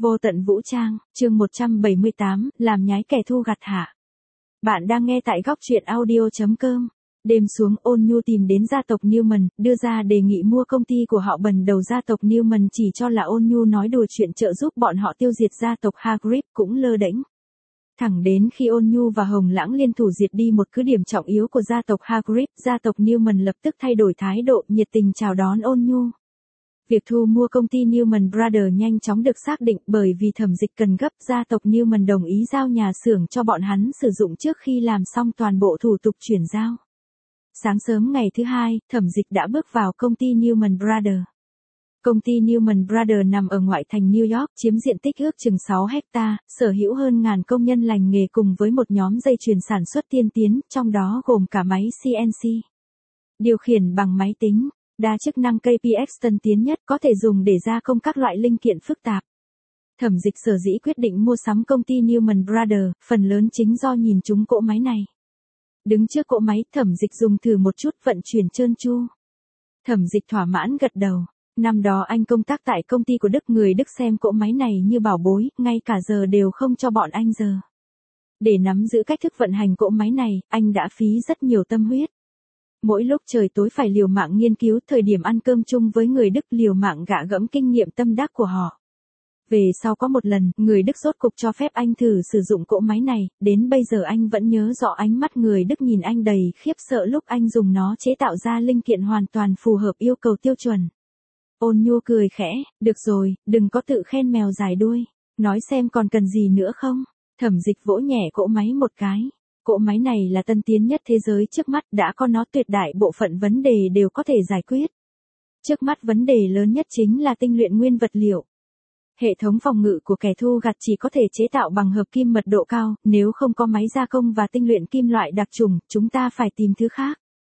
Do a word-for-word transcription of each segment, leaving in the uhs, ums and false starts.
Vô tận vũ trang, chương một trăm bảy mươi tám, làm nhái kẻ thù gặt hả. Bạn đang nghe tại góc truyện audio chấm com. Đêm xuống, Ôn Nhu tìm đến gia tộc Newman, đưa ra đề nghị mua công ty của họ. Bần đầu gia tộc Newman chỉ cho là Ôn Nhu nói đùa chuyện trợ giúp bọn họ tiêu diệt gia tộc Hagrid, cũng lơ đễnh. Thẳng đến khi Ôn Nhu và Hồng Lãng liên thủ diệt đi một cứ điểm trọng yếu của gia tộc Hagrid, gia tộc Newman lập tức thay đổi thái độ, nhiệt tình chào đón Ôn Nhu. Việc thu mua công ty Newman Brothers nhanh chóng được xác định, bởi vì Thẩm Dịch cần gấp, gia tộc Newman đồng ý giao nhà xưởng cho bọn hắn sử dụng trước khi làm xong toàn bộ thủ tục chuyển giao. Sáng sớm ngày thứ hai, Thẩm Dịch đã bước vào công ty Newman Brothers. Công ty Newman Brothers nằm ở ngoại thành New York, chiếm diện tích ước chừng sáu hecta, sở hữu hơn ngàn công nhân lành nghề cùng với một nhóm dây chuyền sản xuất tiên tiến, trong đó gồm cả máy xê en xê, điều khiển bằng máy tính, đa chức năng ca pê ích tân tiến nhất, có thể dùng để gia công các loại linh kiện phức tạp. Thẩm Dịch sở dĩ quyết định mua sắm công ty Newman Brothers, phần lớn chính do nhìn trúng cỗ máy này. Đứng trước cỗ máy, Thẩm Dịch dùng thử một chút, vận chuyển trơn tru. Thẩm Dịch thỏa mãn gật đầu. Năm đó anh công tác tại công ty của Đức, người Đức xem cỗ máy này như bảo bối, ngay cả giờ đều không cho bọn anh giờ. Để nắm giữ cách thức vận hành cỗ máy này, anh đã phí rất nhiều tâm huyết. Mỗi lúc trời tối phải liều mạng nghiên cứu, thời điểm ăn cơm chung với người Đức liều mạng gạ gẫm kinh nghiệm tâm đắc của họ. Về sau có một lần, người Đức rốt cục cho phép anh thử sử dụng cỗ máy này, đến bây giờ anh vẫn nhớ rõ ánh mắt người Đức nhìn anh đầy khiếp sợ lúc anh dùng nó chế tạo ra linh kiện hoàn toàn phù hợp yêu cầu tiêu chuẩn. Ôn Nhu cười khẽ, được rồi, đừng có tự khen mèo dài đuôi, nói xem còn cần gì nữa không. Thẩm Dịch vỗ nhẹ cỗ máy một cái. Cỗ máy này là tân tiến nhất thế giới, trước mắt đã có nó, tuyệt đại bộ phận vấn đề đều có thể giải quyết. Trước mắt vấn đề lớn nhất chính là tinh luyện nguyên vật liệu. Hệ thống phòng ngự của kẻ thù gặt chỉ có thể chế tạo bằng hợp kim mật độ cao, nếu không có máy gia công và tinh luyện kim loại đặc trùng, chúng ta phải tìm thứ khác.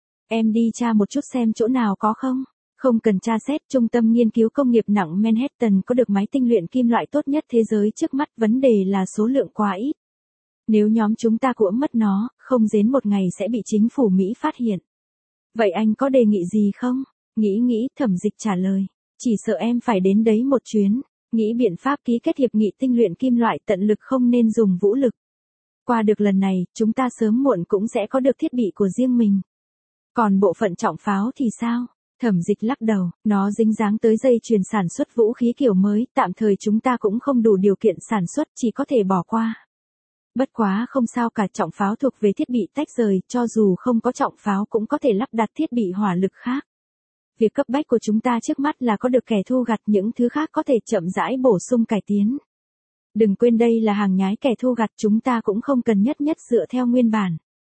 Em đi tra một chút xem chỗ nào có không? Không cần tra xét, trung tâm nghiên cứu công nghiệp nặng Manhattan có được máy tinh luyện kim loại tốt nhất thế giới, trước mắt vấn đề là số lượng quá ít. Nếu nhóm chúng ta cuỗm mất nó, không đến một ngày sẽ bị chính phủ Mỹ phát hiện. Vậy anh có đề nghị gì không? Nghĩ nghĩ, Thẩm Dịch trả lời. Chỉ sợ em phải đến đấy một chuyến, nghĩ biện pháp ký kết hiệp nghị tinh luyện kim loại, tận lực không nên dùng vũ lực. Qua được lần này, chúng ta sớm muộn cũng sẽ có được thiết bị của riêng mình. Còn bộ phận trọng pháo thì sao? Thẩm Dịch lắc đầu, nó dính dáng tới dây chuyền sản xuất vũ khí kiểu mới, tạm thời chúng ta cũng không đủ điều kiện sản xuất, chỉ có thể bỏ qua. Bất quá không sao cả, trọng pháo thuộc về thiết bị tách rời, cho dù không có trọng pháo cũng có thể lắp đặt thiết bị hỏa lực khác. Việc cấp bách của chúng ta trước mắt là có được kẻ thù gặt, những thứ khác có thể chậm rãi bổ sung cải tiến. Đừng quên đây là hàng nhái kẻ thù gặt, chúng ta cũng không cần nhất nhất dựa theo nguyên bản.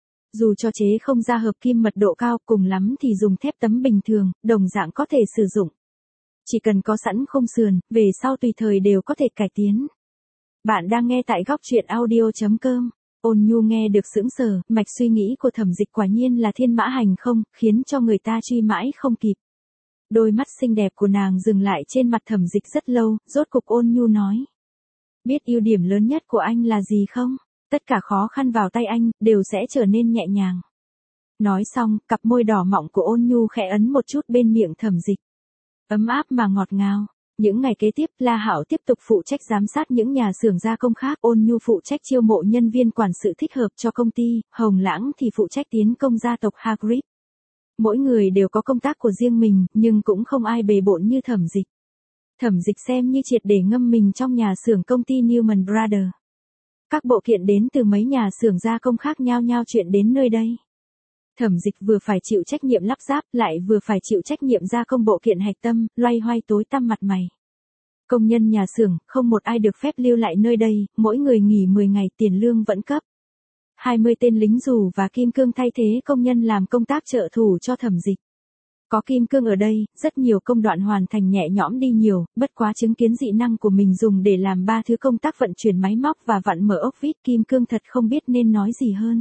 Dù cho chế không ra hợp kim mật độ cao, cùng lắm thì dùng thép tấm bình thường, đồng dạng có thể sử dụng. Chỉ cần có sẵn khung sườn, về sau tùy thời đều có thể cải tiến. Bạn đang nghe tại góc truyện audio chấm com. Ôn Nhu nghe được sững sờ, mạch suy nghĩ của Thẩm Dịch quả nhiên là thiên mã hành không, khiến cho người ta truy mãi không kịp. Đôi mắt xinh đẹp của nàng dừng lại trên mặt Thẩm Dịch rất lâu, rốt cục Ôn Nhu nói. Biết ưu điểm lớn nhất của anh là gì không? Tất cả khó khăn vào tay anh, đều sẽ trở nên nhẹ nhàng. Nói xong, cặp môi đỏ mọng của Ôn Nhu khẽ ấn một chút bên miệng Thẩm Dịch. Ấm áp mà ngọt ngào. Những ngày kế tiếp, La Hạo tiếp tục phụ trách giám sát những nhà xưởng gia công khác, Ôn Nhu phụ trách chiêu mộ nhân viên quản sự thích hợp cho công ty, Hồng Lãng thì phụ trách tiến công gia tộc Hagrid. Mỗi người đều có công tác của riêng mình, nhưng cũng không ai bề bộn như Thẩm Dịch. Thẩm Dịch xem như triệt để ngâm mình trong nhà xưởng công ty Newman Brothers. Các bộ kiện đến từ mấy nhà xưởng gia công khác nhau nhau chuyện đến nơi đây. Thẩm Dịch vừa phải chịu trách nhiệm lắp ráp, lại vừa phải chịu trách nhiệm gia công bộ kiện hạch tâm, loay hoay tối tăm mặt mày. Công nhân nhà xưởng, không một ai được phép lưu lại nơi đây, mỗi người nghỉ mười ngày, tiền lương vẫn cấp. hai mươi tên lính dù và kim cương thay thế công nhân làm công tác trợ thủ cho Thẩm Dịch. Có kim cương ở đây, rất nhiều công đoạn hoàn thành nhẹ nhõm đi nhiều, bất quá chứng kiến dị năng của mình dùng để làm ba thứ công tác vận chuyển máy móc và vặn mở ốc vít, kim cương thật không biết nên nói gì hơn.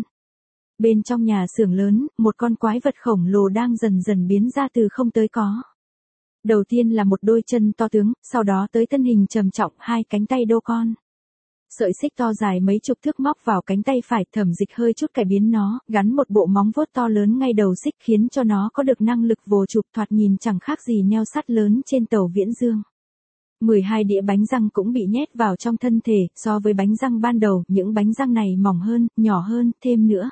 Bên trong nhà xưởng lớn, một con quái vật khổng lồ đang dần dần biến ra từ không tới có. Đầu tiên là một đôi chân to tướng, sau đó tới thân hình trầm trọng, hai cánh tay đô con. Sợi xích to dài mấy chục thước móc vào cánh tay phải, Thẩm Dịch hơi chút cải biến nó, gắn một bộ móng vuốt to lớn ngay đầu xích, khiến cho nó có được năng lực vồ chụp, thoạt nhìn chẳng khác gì neo sắt lớn trên tàu Viễn Dương. mười hai đĩa bánh răng cũng bị nhét vào trong thân thể, so với bánh răng ban đầu, những bánh răng này mỏng hơn, nhỏ hơn, thêm nữa.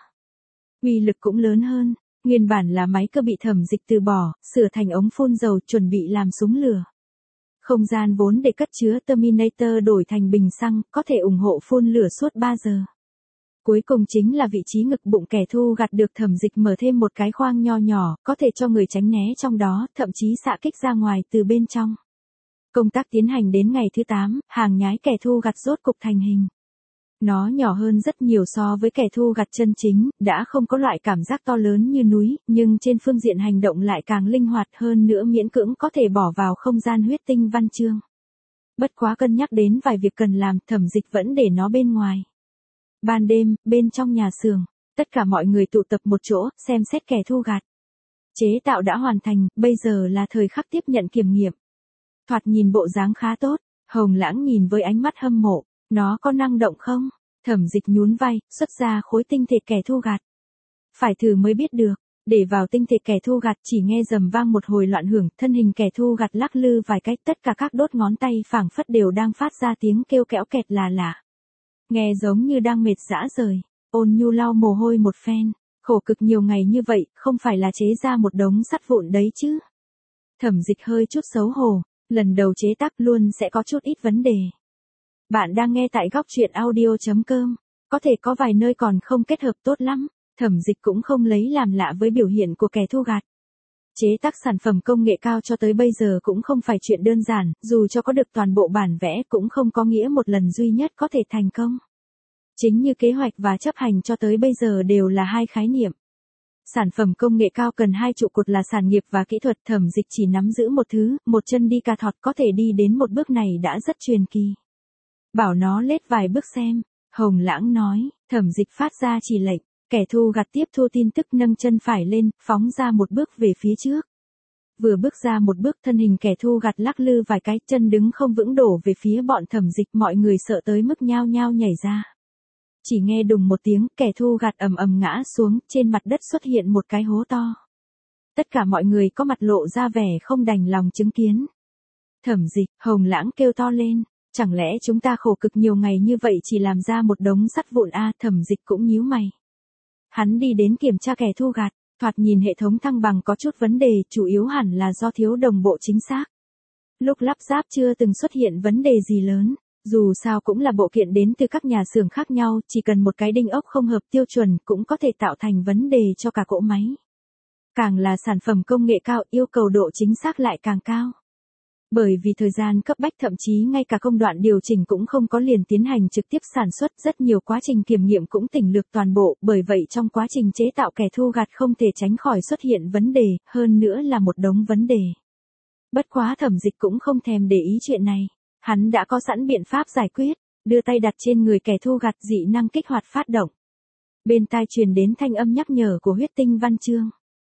Uy lực cũng lớn hơn, nguyên bản là máy cơ bị Thẩm Dịch từ bỏ, sửa thành ống phun dầu chuẩn bị làm súng lửa. Không gian vốn để cất chứa Terminator đổi thành bình xăng, có thể ủng hộ phun lửa suốt ba giờ. Cuối cùng chính là vị trí ngực bụng kẻ thù gặt được Thẩm Dịch mở thêm một cái khoang nho nhỏ, có thể cho người tránh né trong đó, thậm chí xạ kích ra ngoài từ bên trong. Công tác tiến hành đến ngày thứ tám, hàng nhái kẻ thù gặt rốt cục thành hình. Nó nhỏ hơn rất nhiều so với kẻ thù gặt chân chính, đã không có loại cảm giác to lớn như núi, nhưng trên phương diện hành động lại càng linh hoạt hơn nữa, miễn cưỡng có thể bỏ vào không gian huyết tinh văn chương. Bất quá cân nhắc đến vài việc cần làm, Thẩm Dịch vẫn để nó bên ngoài. Ban đêm, bên trong nhà xưởng, tất cả mọi người tụ tập một chỗ, xem xét kẻ thù gặt. Chế tạo đã hoàn thành, bây giờ là thời khắc tiếp nhận kiểm nghiệm. Thoạt nhìn bộ dáng khá tốt, Hồng Lãng nhìn với ánh mắt hâm mộ, nó có năng động không? Thẩm Dịch nhún vai, xuất ra khối tinh thể kẻ thù gặt. Phải thử mới biết được, để vào tinh thể kẻ thù gặt chỉ nghe rầm vang một hồi loạn hưởng, thân hình kẻ thù gặt lắc lư vài cách, tất cả các đốt ngón tay phảng phất đều đang phát ra tiếng kêu kẽo kẹt là lạ. Nghe giống như đang mệt rã rời, Ôn Nhu lau mồ hôi một phen, khổ cực nhiều ngày như vậy, không phải là chế ra một đống sắt vụn đấy chứ. Thẩm Dịch hơi chút xấu hổ, lần đầu chế tác luôn sẽ có chút ít vấn đề. Bạn đang nghe tại góc truyện audio chấm com, có thể có vài nơi còn không kết hợp tốt lắm, Thẩm Dịch cũng không lấy làm lạ với biểu hiện của kẻ thù gặt. Chế tác sản phẩm công nghệ cao cho tới bây giờ cũng không phải chuyện đơn giản, dù cho có được toàn bộ bản vẽ cũng không có nghĩa một lần duy nhất có thể thành công. Chính như kế hoạch và chấp hành cho tới bây giờ đều là hai khái niệm. Sản phẩm công nghệ cao cần hai trụ cột là sản nghiệp và kỹ thuật, Thẩm Dịch chỉ nắm giữ một thứ, một chân đi cà thọt, có thể đi đến một bước này đã rất truyền kỳ. Bảo nó lết vài bước xem, Hồng Lãng nói, Thẩm Dịch phát ra chỉ lệnh, kẻ thù gặt tiếp thu tin tức nâng chân phải lên, phóng ra một bước về phía trước. Vừa bước ra một bước, thân hình kẻ thù gặt lắc lư vài cái, chân đứng không vững đổ về phía bọn Thẩm Dịch, mọi người sợ tới mức nhao nhao nhảy ra. Chỉ nghe đùng một tiếng, kẻ thù gặt ầm ầm ngã xuống, trên mặt đất xuất hiện một cái hố to. Tất cả mọi người có mặt lộ ra vẻ không đành lòng chứng kiến. Thẩm Dịch, Hồng Lãng kêu to lên, chẳng lẽ chúng ta khổ cực nhiều ngày như vậy chỉ làm ra một đống sắt vụn a? Thẩm Dịch cũng nhíu mày. Hắn đi đến kiểm tra kẻ thù gặt, thoạt nhìn hệ thống thăng bằng có chút vấn đề, chủ yếu hẳn là do thiếu đồng bộ chính xác. Lúc lắp ráp chưa từng xuất hiện vấn đề gì lớn, dù sao cũng là bộ kiện đến từ các nhà xưởng khác nhau, chỉ cần một cái đinh ốc không hợp tiêu chuẩn cũng có thể tạo thành vấn đề cho cả cỗ máy. Càng là sản phẩm công nghệ cao, yêu cầu độ chính xác lại càng cao. Bởi vì thời gian cấp bách, thậm chí ngay cả công đoạn điều chỉnh cũng không có liền tiến hành trực tiếp sản xuất, rất nhiều quá trình kiểm nghiệm cũng tỉnh lược toàn bộ, bởi vậy trong quá trình chế tạo kẻ thù gặt không thể tránh khỏi xuất hiện vấn đề, hơn nữa là một đống vấn đề. Bất quá Thẩm Dịch cũng không thèm để ý chuyện này, hắn đã có sẵn biện pháp giải quyết, đưa tay đặt trên người kẻ thù gặt, dị năng kích hoạt phát động. Bên tai truyền đến thanh âm nhắc nhở của huyết tinh văn chương.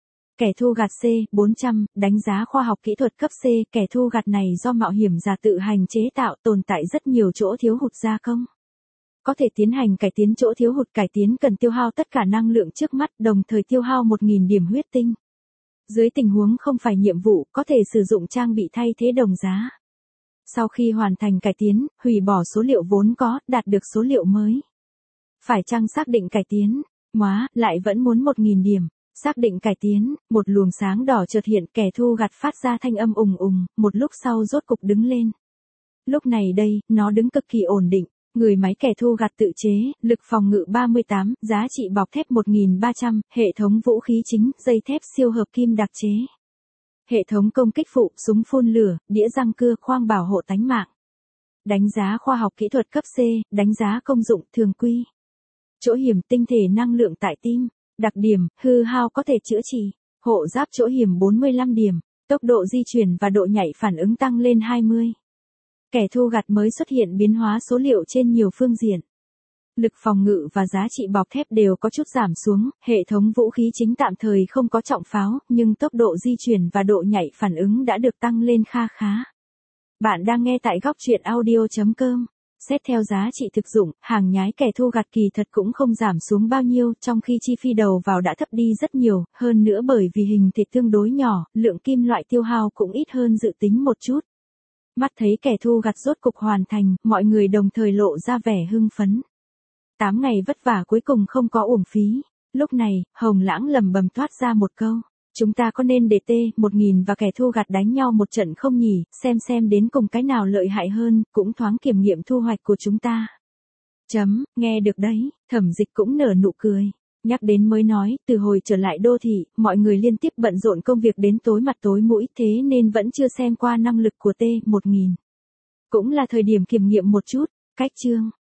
Kẻ thù gặt C bốn trăm, đánh giá khoa học kỹ thuật cấp C, kẻ thù gặt này do mạo hiểm giả tự hành chế tạo, tồn tại rất nhiều chỗ thiếu hụt gia công. Có thể tiến hành cải tiến chỗ thiếu hụt, cải tiến cần tiêu hao tất cả năng lượng trước mắt, đồng thời tiêu hao một nghìn điểm huyết tinh. Dưới tình huống không phải nhiệm vụ, có thể sử dụng trang bị thay thế đồng giá. Sau khi hoàn thành cải tiến, hủy bỏ số liệu vốn có, đạt được số liệu mới. Phải chăng xác định cải tiến, móa, lại vẫn muốn một nghìn điểm. Xác định cải tiến, một luồng sáng đỏ chợt hiện, kẻ thù gặt phát ra thanh âm ùng ùng, một lúc sau rốt cục đứng lên. Lúc này đây, nó đứng cực kỳ ổn định, người máy kẻ thù gặt tự chế, lực phòng ngự ba mươi tám, giá trị bọc thép một nghìn ba trăm, hệ thống vũ khí chính, dây thép siêu hợp kim đặc chế. Hệ thống công kích phụ, súng phun lửa, đĩa răng cưa, khoang bảo hộ tánh mạng. Đánh giá khoa học kỹ thuật cấp C, đánh giá công dụng thường quy. Chỗ hiểm, tinh thể năng lượng tại tim. Đặc điểm, hư hao có thể chữa trị, hộ giáp chỗ hiểm bốn mươi lăm điểm, tốc độ di chuyển và độ nhạy phản ứng tăng lên hai mươi. Kẻ thù gặt mới xuất hiện biến hóa số liệu trên nhiều phương diện. Lực phòng ngự và giá trị bọc thép đều có chút giảm xuống, hệ thống vũ khí chính tạm thời không có trọng pháo, nhưng tốc độ di chuyển và độ nhạy phản ứng đã được tăng lên kha khá. Bạn đang nghe tại góc truyện audio chấm com. Xét theo giá trị thực dụng, hàng nhái kẻ thù gặt kỳ thật cũng không giảm xuống bao nhiêu, trong khi chi phí đầu vào đã thấp đi rất nhiều, hơn nữa bởi vì hình thể tương đối nhỏ, lượng kim loại tiêu hao cũng ít hơn dự tính một chút. Mắt thấy kẻ thu gặt rốt cục hoàn thành, mọi người đồng thời lộ ra vẻ hưng phấn. Tám ngày vất vả cuối cùng không có uổng phí. Lúc này, Hồng Lãng lầm bầm toát ra một câu. Chúng ta có nên để T một nghìn và kẻ thu gặt đánh nhau một trận không nhỉ, xem xem đến cùng cái nào lợi hại hơn, cũng thoáng kiểm nghiệm thu hoạch của chúng ta. Chấm, nghe được đấy, Thẩm Dịch cũng nở nụ cười. Nhắc đến mới nói, từ hồi trở lại đô thị, mọi người liên tiếp bận rộn công việc đến tối mặt tối mũi, thế nên vẫn chưa xem qua năng lực của T một nghìn. Cũng là thời điểm kiểm nghiệm một chút. Cách chương